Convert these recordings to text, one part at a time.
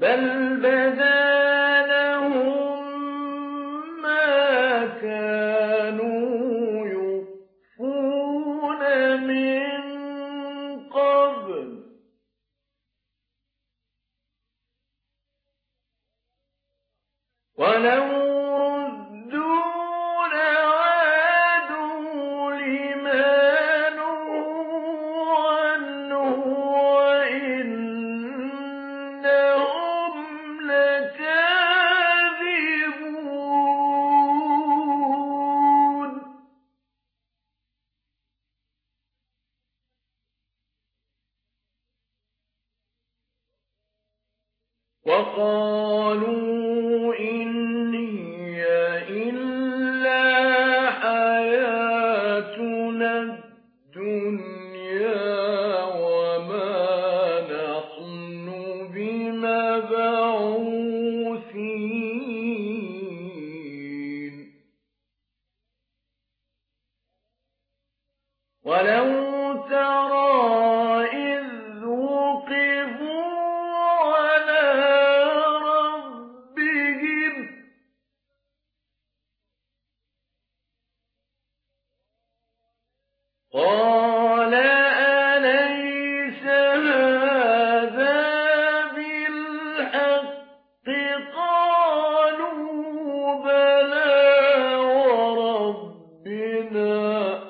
بل بدا لهم ما كانوا يخفون من قبل ولو ردوا لعادوا لما نهوا عنه وإنهم لكاذبون وقالوا إن هي إلا حياتنا الدنيا وما نحن بمبعوثين ولو ترى إذ وقفوا على ربهم قال أليس هذا بالحق قالوا بلى وربنا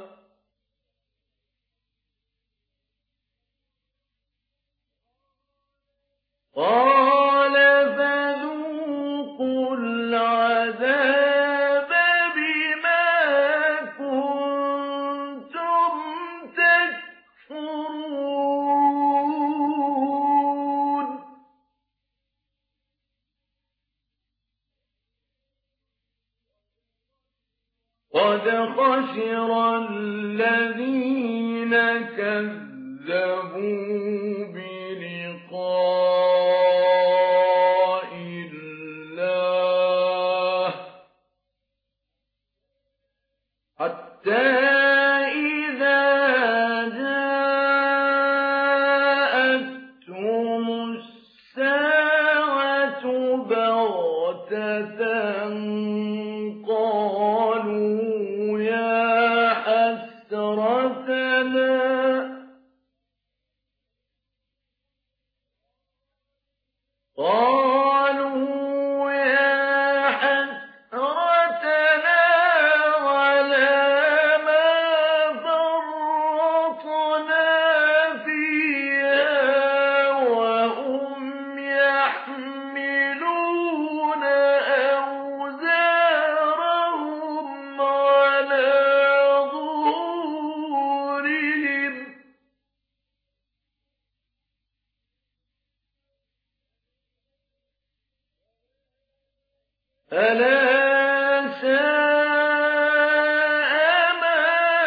قال فذوقوا العذاب بما كنتم تكفرون قد خسر الذين كذبوا بلقاء الله حتى إذا جاءتهم الساعة بغتة قالوا يا حسرتنا على ما فرطنا فيها وهم يحملون أوزارهم على ظهورهم ألا ساء ما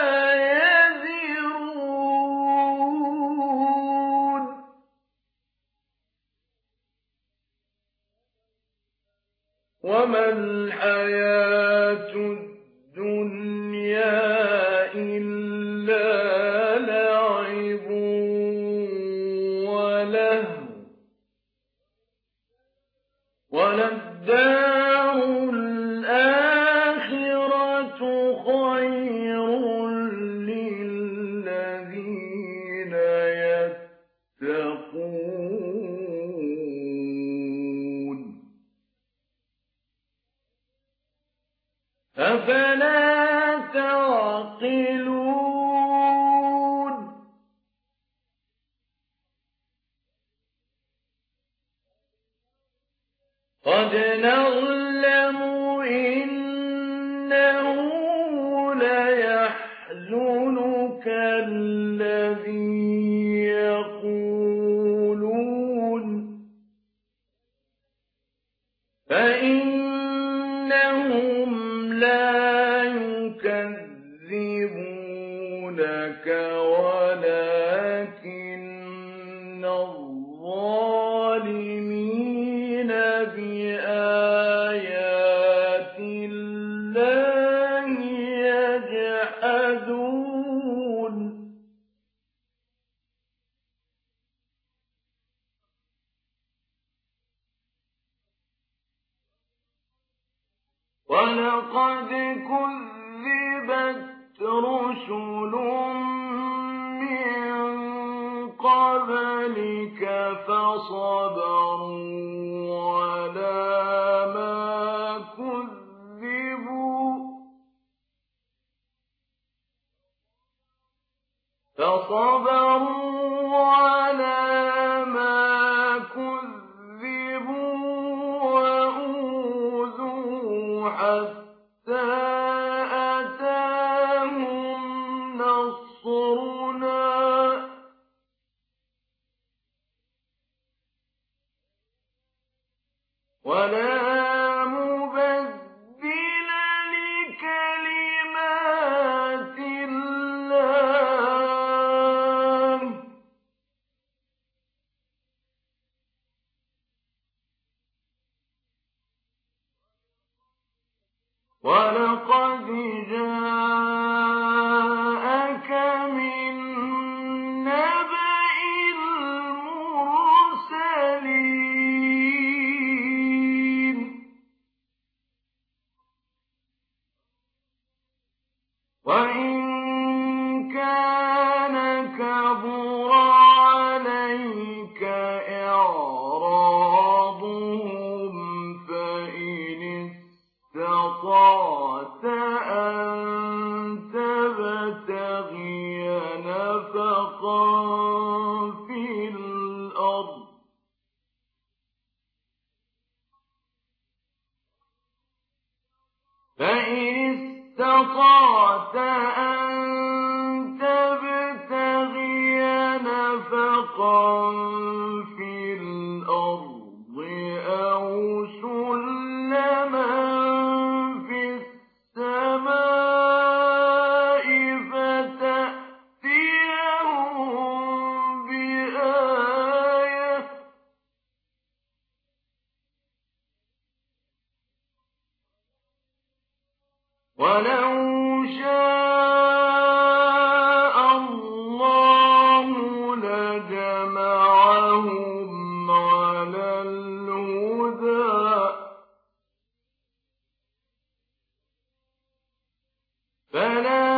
يزرون وما الحياة الدنيا إلا لعب ولهو وللدار الآخرة خير للذين يتقون أفلا تعقلون قد نعلم إنه ليحزنك الذي يقولون فإنهم لا يكذبونك ولكن الظالمين بآيات ولقد كذبت رسل من قبلك فصبروا على ما كذبوا وأوذوا حتى أتاهم نصرنا ولا مبدل لكلمات الله ولقد جاءك من نبأ المرسلين وإن كان كبر عليك إعراضهم فإن استطعت أن تبتغي نفقا في الأرض أو سلما في السماء فتأتيهم بآية ولو شاء الله لجمعهم على الهدى فلا